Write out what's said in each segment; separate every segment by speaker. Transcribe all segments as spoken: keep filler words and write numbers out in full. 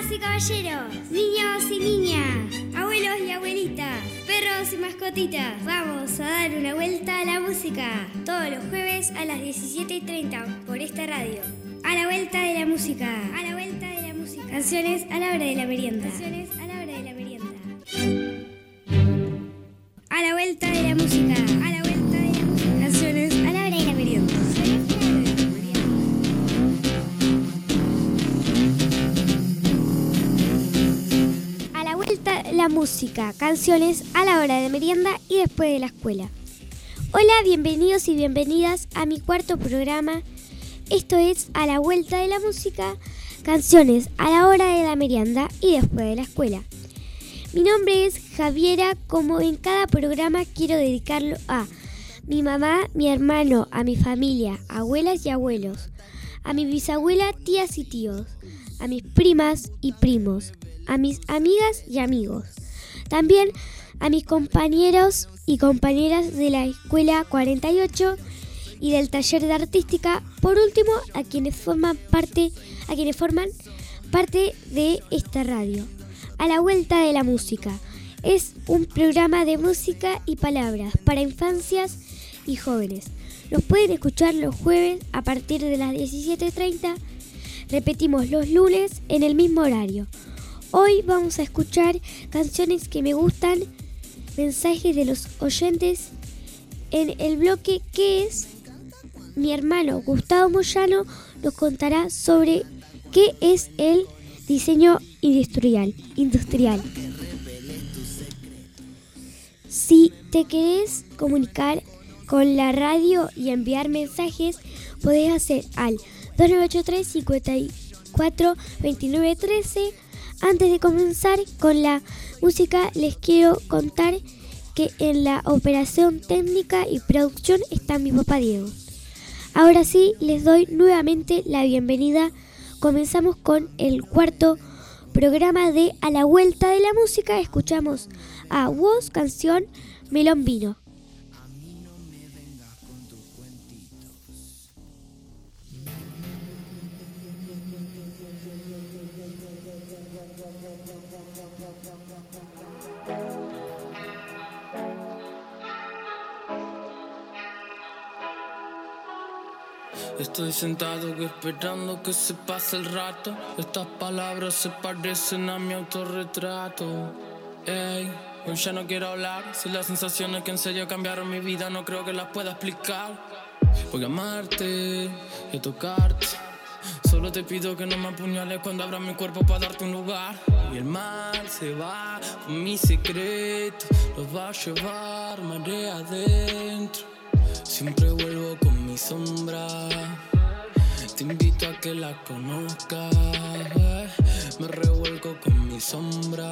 Speaker 1: Damas y caballeros, niños y niñas, abuelos y abuelitas, perros y mascotitas, vamos a dar una vuelta a la música todos los jueves a las diecisiete y treinta por esta radio. A la vuelta de la música, a la vuelta de la música. Canciones a la hora de la merienda. Canciones a la hora de la merienda. A la vuelta de la música, a la vuelta de la música. Canciones a la hora de la merienda. A la vuelta de la música, canciones a la hora de merienda y después de la escuela. Hola, bienvenidos y bienvenidas a mi cuarto programa. Esto es A la vuelta de la música, canciones a la hora de la merienda y después de la escuela. Mi nombre es Javiera, como en cada programa quiero dedicarlo a mi mamá, mi hermano, a mi familia, abuelas y abuelos, a mi bisabuela, tías y tíos, a mis primas y primos, a mis amigas y amigos, también a mis compañeros y compañeras de la escuela cuarenta y ocho y del taller de artística, por último a quienes forman parte, a quienes forman parte de esta radio. A la vuelta de la música es un programa de música y palabras para infancias y jóvenes. Los pueden escuchar los jueves a partir de las diecisiete treinta. Repetimos los lunes en el mismo horario. Hoy vamos a escuchar canciones que me gustan, mensajes de los oyentes. En el bloque ¿Qué es? Mi hermano Gustavo Moyano nos contará sobre qué es el diseño industrial. industrial. Si te querés comunicar con la radio y enviar mensajes, podés hacer al dos nueve ocho tres, cinco cuatro, dos nueve uno tres. Antes de comenzar con la música, les quiero contar que en la operación técnica y producción está mi papá Diego. Ahora sí, les doy nuevamente la bienvenida. Comenzamos con el cuarto programa de A la vuelta de la música. Escuchamos a Woz, canción Melón Vino.
Speaker 2: Estoy sentado esperando que se pase el rato. Estas palabras se parecen a mi autorretrato. Ey, hoy ya no quiero hablar. Si las sensaciones que en serio cambiaron mi vida no creo que las pueda explicar. Voy a amarte y a tocarte. Solo te pido que no me apuñales cuando abras mi cuerpo para darte un lugar. Y el mar se va con mi secreto, los va a llevar marea adentro. Siempre vuelvo con mi sombra. Te invito a que la conozcas. Me revuelco con mi sombra.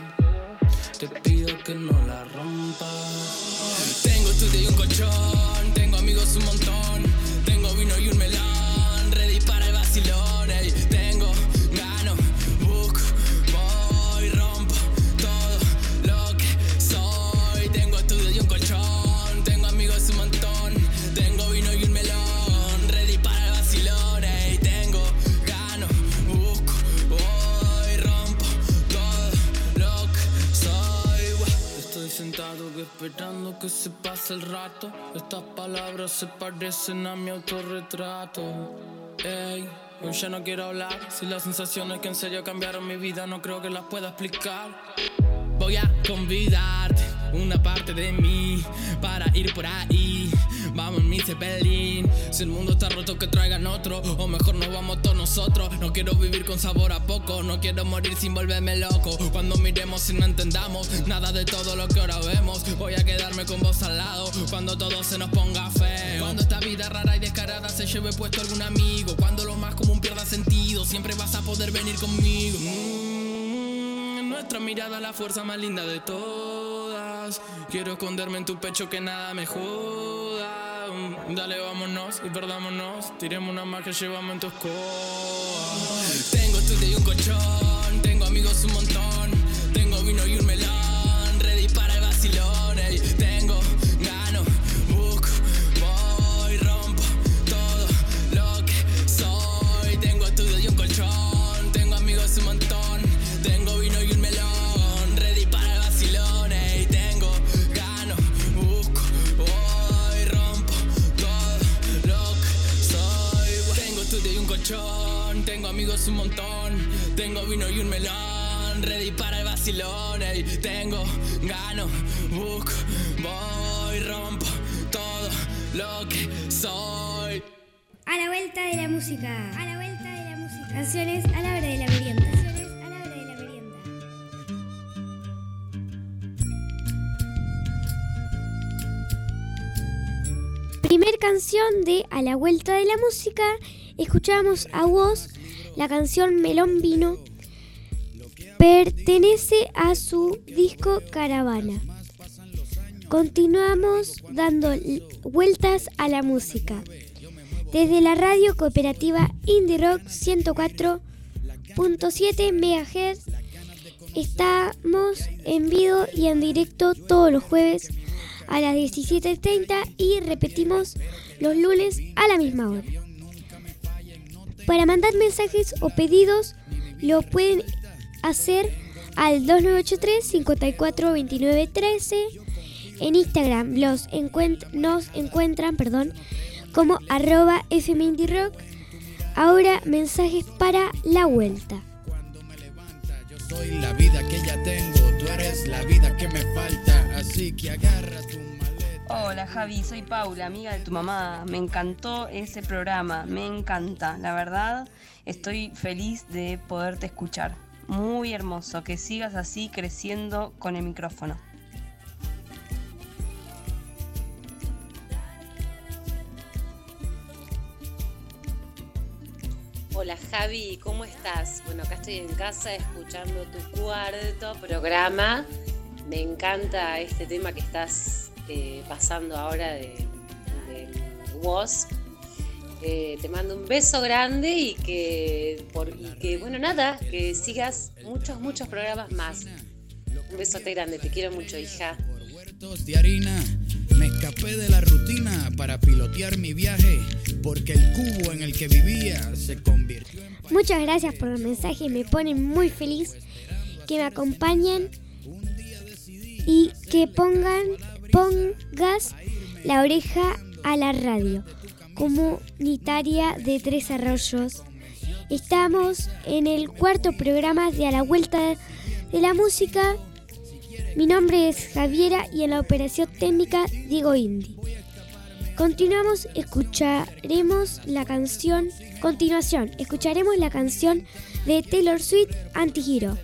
Speaker 2: Te pido que no la rompas. Tengo estudio y un colchón. Tengo amigos un montón. Tengo vino y un melón. Ready para el vacilón. Ey, tengo, gano, busco, voy, rompo todo lo que soy. Tengo estudio y un colchón. Tengo amigos un montón. Tengo vino y un melón. Ready para el vacilón. Ey, tengo, gano, busco, voy, rompo todo lo que soy. Estoy sentado esperando que se pase el rato. Estas palabras se parecen a mi autorretrato. Ey, hoy ya no quiero hablar. Si las sensaciones que en serio cambiaron mi vida no creo que las pueda explicar. Voy a convidarte una parte de mí para ir por ahí. Vamos en mi Zeppelin. Si el mundo está roto que traigan otro, o mejor nos vamos todos nosotros. No quiero vivir con sabor a poco. No quiero morir sin volverme loco. Cuando miremos y no entendamos nada de todo lo que ahora vemos, voy a quedarme con vos al lado cuando todo se nos ponga feo. Cuando esta vida rara y descarada se lleve puesto algún amigo. Cuando lo más común pierda sentido, siempre vas a poder venir conmigo. mm, Nuestra mirada la fuerza más linda de todas. Quiero esconderme en tu pecho que nada me joda. Dale, vámonos y perdámonos. Tiremos una más que llevamos en tu escoba. Tengo estudio y un colchón. Tengo amigos un montón. Tengo vino y un melón. Ready para el vacilón. Ey, tengo, gano, busco, voy, rompo todo lo que soy. Tengo estudio y un colchón. Tengo amigos un montón. millón. Tengo amigos un montón, tengo vino y un melón. Ready para el vacilón, ey. Tengo, gano, busco, voy, rompo todo lo que soy.
Speaker 1: A la vuelta de la música. A la vuelta de la música. Canciones a la hora de la merienda. Canciones a la hora de la merienda. Primer canción de A la vuelta de la música. Escuchamos a Woz, la canción Melón Vino. Pertenece a su disco Caravana. Continuamos dando vueltas a la música. Desde la radio cooperativa Indie Rock ciento cuatro punto siete megahertz estamos en vivo y en directo todos los jueves a las diecisiete treinta y repetimos los lunes a la misma hora. Para mandar mensajes o pedidos lo pueden hacer al dos nueve ocho tres, cinco cuatro, dos nueve uno tres. En Instagram los encuent- nos encuentran perdón, como arroba fmindierock. Ahora mensajes para la vuelta.
Speaker 3: Cuando me levanta, yo soy la vida que ya tengo, tú eres la vida que me falta, así que agarra tu maleta.
Speaker 4: Hola Javi, soy Paula, amiga de tu mamá. Me encantó ese programa, me encanta. La verdad, estoy feliz de poderte escuchar. Muy hermoso, que sigas así creciendo con el micrófono.
Speaker 5: Hola Javi, ¿cómo estás? Bueno, acá estoy en casa escuchando tu cuarto programa. Me encanta este tema que estás eh, pasando ahora de, de Woz. Eh, te mando un beso grande y que, por, y que, bueno, nada, que sigas muchos, muchos programas más. Un besote grande, te quiero mucho, hija.
Speaker 3: Por huertos de harina, me escapé de la rutina para pilotear mi viaje, porque el cubo en el que vivía se convirtió en...
Speaker 1: Muchas gracias por los mensajes, me ponen muy feliz que me acompañen y que pongan, pongas la oreja a la radio comunitaria de Tres Arroyos. Estamos en el cuarto programa de A la Vuelta de la Música. Mi nombre es Javiera y en la operación técnica Diego Indy. Continuamos, escucharemos la canción, continuación, escucharemos la canción de Taylor Swift, Antihero.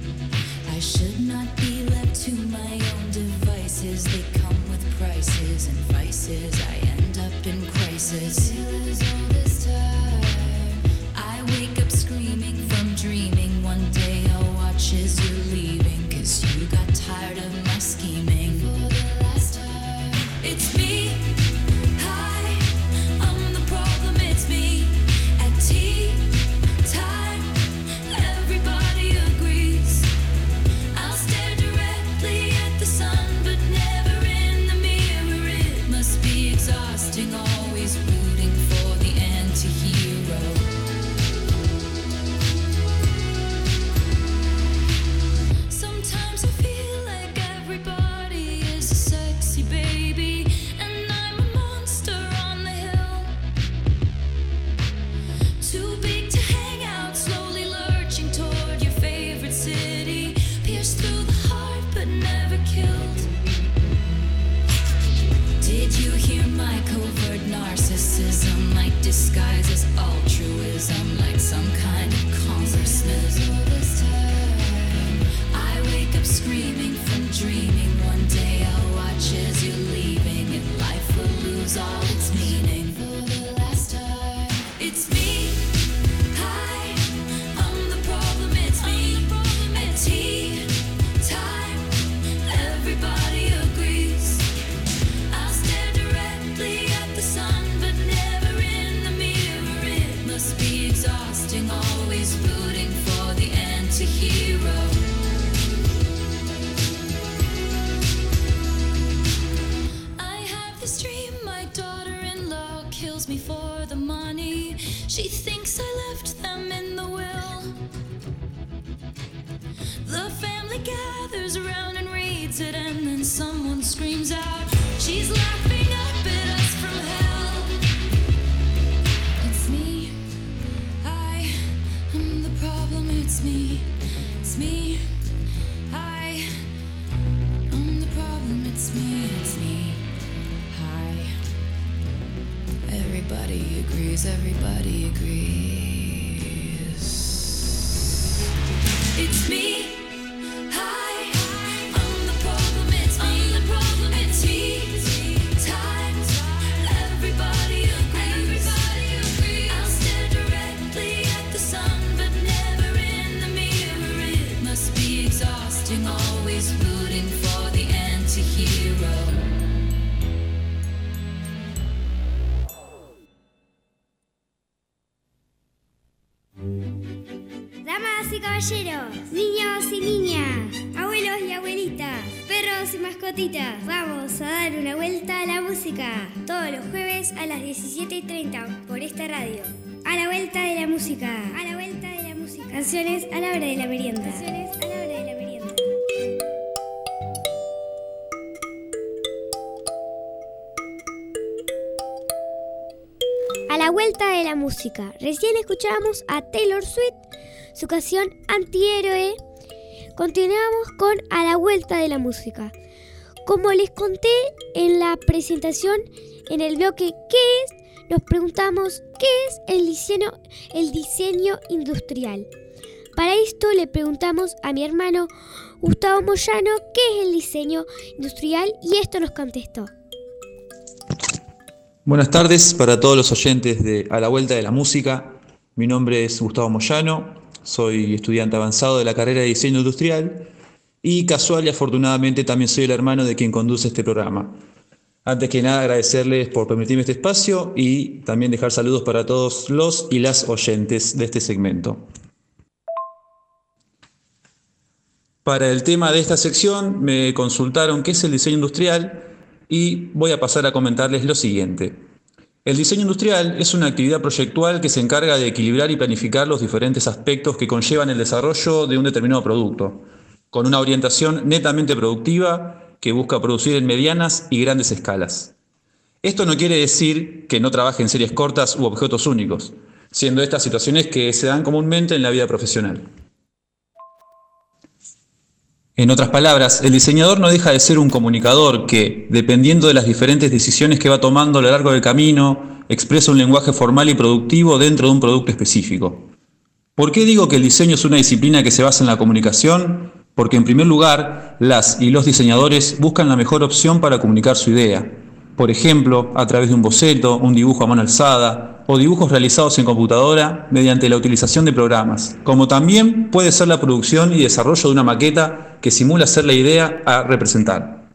Speaker 6: Should not be left to my own devices. They come with prices. me for the money. She thinks I left them in the will. The family gathers around and reads it, and then someone screams out, she's laughing up at us from hell. It's me, I am the problem, it's me, it's me, I am the problem, it's me, it's me, I. Everybody agrees, everybody agrees. It's me. Always rooting for the anti-hero.
Speaker 1: Damas y caballeros, niños y niñas, abuelos y abuelitas, perros y mascotitas, vamos a dar una vuelta a la música todos los jueves a las diecisiete y treinta por esta radio. A la vuelta de la música, a la vuelta de la música. Canciones a la hora de la merienda. Canciones a la hora de la merienda. A la vuelta de la música. Recién escuchábamos a Taylor Swift, su canción Antihéroe. Continuamos con A la vuelta de la música. Como les conté en la presentación, en el bloque ¿Qué es?, nos preguntamos ¿qué es el diseño, el diseño industrial? Para esto le preguntamos a mi hermano Gustavo Moyano qué es el diseño industrial y esto nos contestó.
Speaker 7: Buenas tardes para todos los oyentes de A la Vuelta de la Música. Mi nombre es Gustavo Moyano, soy estudiante avanzado de la carrera de Diseño Industrial y casual y afortunadamente también soy el hermano de quien conduce este programa. Antes que nada agradecerles por permitirme este espacio y también dejar saludos para todos los y las oyentes de este segmento. Para el tema de esta sección me consultaron qué es el diseño industrial y voy a pasar a comentarles lo siguiente. El diseño industrial es una actividad proyectual que se encarga de equilibrar y planificar los diferentes aspectos que conllevan el desarrollo de un determinado producto, con una orientación netamente productiva que busca producir en medianas y grandes escalas. Esto no quiere decir que no trabaje en series cortas u objetos únicos, siendo estas situaciones que se dan comúnmente en la vida profesional. En otras palabras, el diseñador no deja de ser un comunicador que, dependiendo de las diferentes decisiones que va tomando a lo largo del camino, expresa un lenguaje formal y productivo dentro de un producto específico. ¿Por qué digo que el diseño es una disciplina que se basa en la comunicación? Porque en primer lugar, las y los diseñadores buscan la mejor opción para comunicar su idea. Por ejemplo, a través de un boceto, un dibujo a mano alzada o dibujos realizados en computadora mediante la utilización de programas, como también puede ser la producción y desarrollo de una maqueta que simula ser la idea a representar.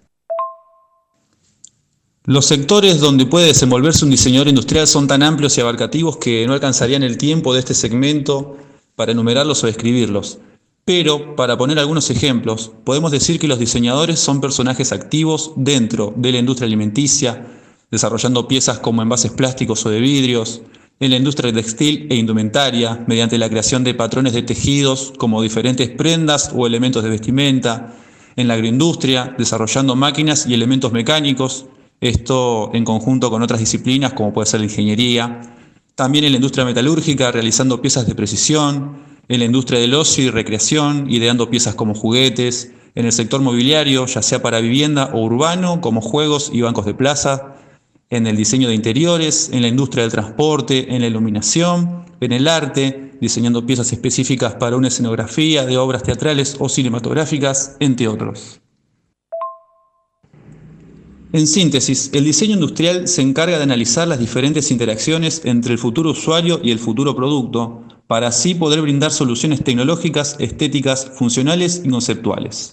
Speaker 7: Los sectores donde puede desenvolverse un diseñador industrial son tan amplios y abarcativos que no alcanzarían el tiempo de este segmento para enumerarlos o describirlos. Pero, para poner algunos ejemplos, podemos decir que los diseñadores son personajes activos dentro de la industria alimenticia, desarrollando piezas como envases plásticos o de vidrios, en la industria textil e indumentaria, mediante la creación de patrones de tejidos como diferentes prendas o elementos de vestimenta, en la agroindustria, desarrollando máquinas y elementos mecánicos, esto en conjunto con otras disciplinas como puede ser la ingeniería, también en la industria metalúrgica, realizando piezas de precisión, en la industria del ocio y recreación, ideando piezas como juguetes, en el sector mobiliario, ya sea para vivienda o urbano, como juegos y bancos de plaza, en el diseño de interiores, en la industria del transporte, en la iluminación, en el arte, diseñando piezas específicas para una escenografía de obras teatrales o cinematográficas, entre otros. En síntesis, el diseño industrial se encarga de analizar las diferentes interacciones entre el futuro usuario y el futuro producto, para así poder brindar soluciones tecnológicas, estéticas, funcionales y conceptuales.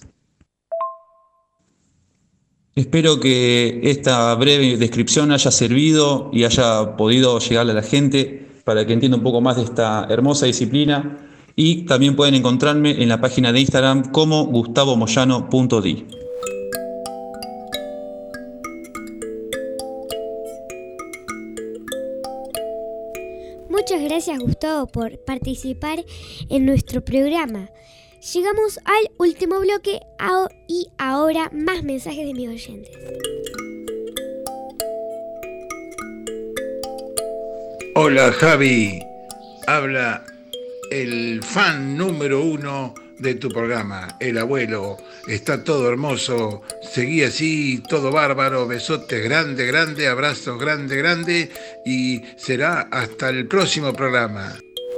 Speaker 7: Espero que esta breve descripción haya servido y haya podido llegarle a la gente para que entienda un poco más de esta hermosa disciplina y también pueden encontrarme en la página de Instagram como gustavo moyano punto di.
Speaker 1: Muchas gracias, Gustavo, por participar en nuestro programa. Llegamos al último bloque y ahora más mensajes de mis oyentes.
Speaker 8: Hola Javi, habla el fan número uno de tu programa, el abuelo. Está todo hermoso, seguí así, todo bárbaro, besotes grande, grande, abrazos grande, grande y será hasta el próximo programa.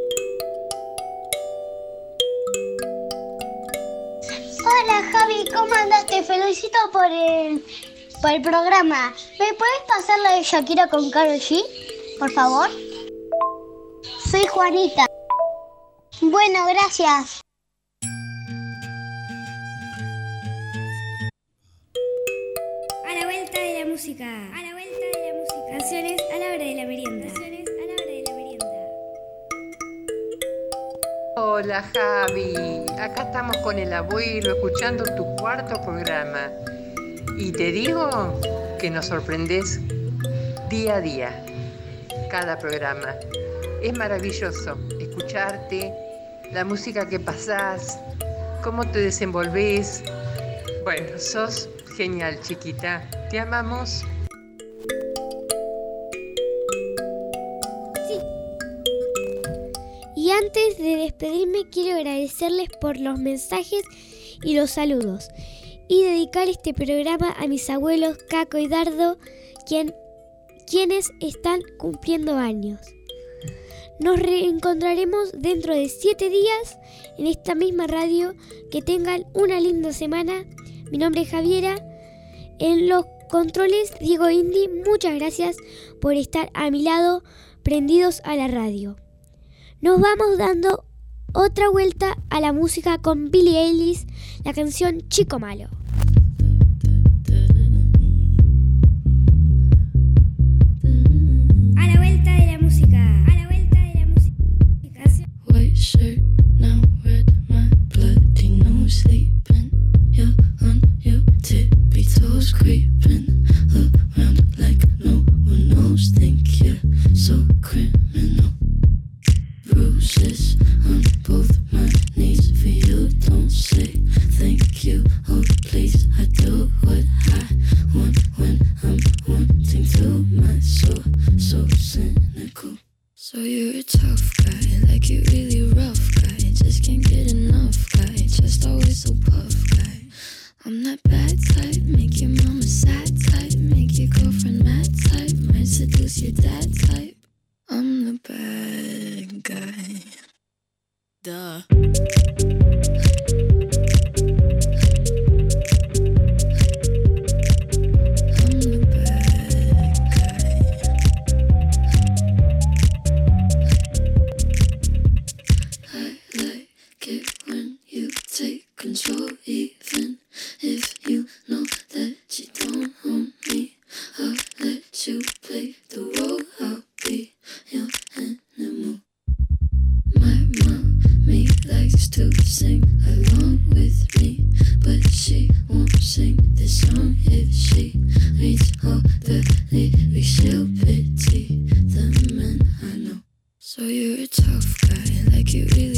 Speaker 9: Hola Javi, ¿cómo andás? Te felicito por el, por el programa. ¿Me puedes pasar la de Shakira con Karol G, por favor? Soy Juanita. Bueno, gracias.
Speaker 1: A la vuelta de la música. A la vuelta de la música. Canciones a la hora de la merienda. Canciones a la hora de la merienda.
Speaker 10: Hola Javi, acá estamos con el abuelo escuchando tu cuarto programa. Y te digo que nos sorprendes día a día, cada programa. Es maravilloso escucharte, la música que pasás, cómo te desenvolvés. Bueno, sos genial, chiquita. Te amamos.
Speaker 1: Sí. Y antes de despedirme, quiero agradecerles por los mensajes y los saludos. Y dedicar este programa a mis abuelos Caco y Dardo, quien, quienes están cumpliendo años. Nos reencontraremos dentro de siete días en esta misma radio. Que tengan una linda semana. Mi nombre es Javiera. En los controles, Diego Indy. Muchas gracias por estar a mi lado, prendidos a la radio. Nos vamos dando otra vuelta a la música con Billie Eilish, la canción Chico Malo. A la vuelta de la música. A la vuelta de la música.
Speaker 6: White shirt, now red, my bloody nose sleeping. You're on your tippy toes, creeping around like no one knows. Think you're so criminal. Bruises on both my knees for you. Don't say thank you. Oh please, I do what I want when I'm wanting to. My soul so cynical. So you're a tough guy, like you really rough guy. Just can't get enough guy, just always so puff guy. I'm that bad type, make your mama sad type, make your girlfriend mad type, might seduce your dad type. I'm the bad guy. Duh. Control, even if you know that you don't own me. I'll let you play the role. I'll be your animal. My mommy likes to sing along with me, but she won't sing this song if she reads all the lyrics. She'll pity the men I know. So you're a tough guy, like you really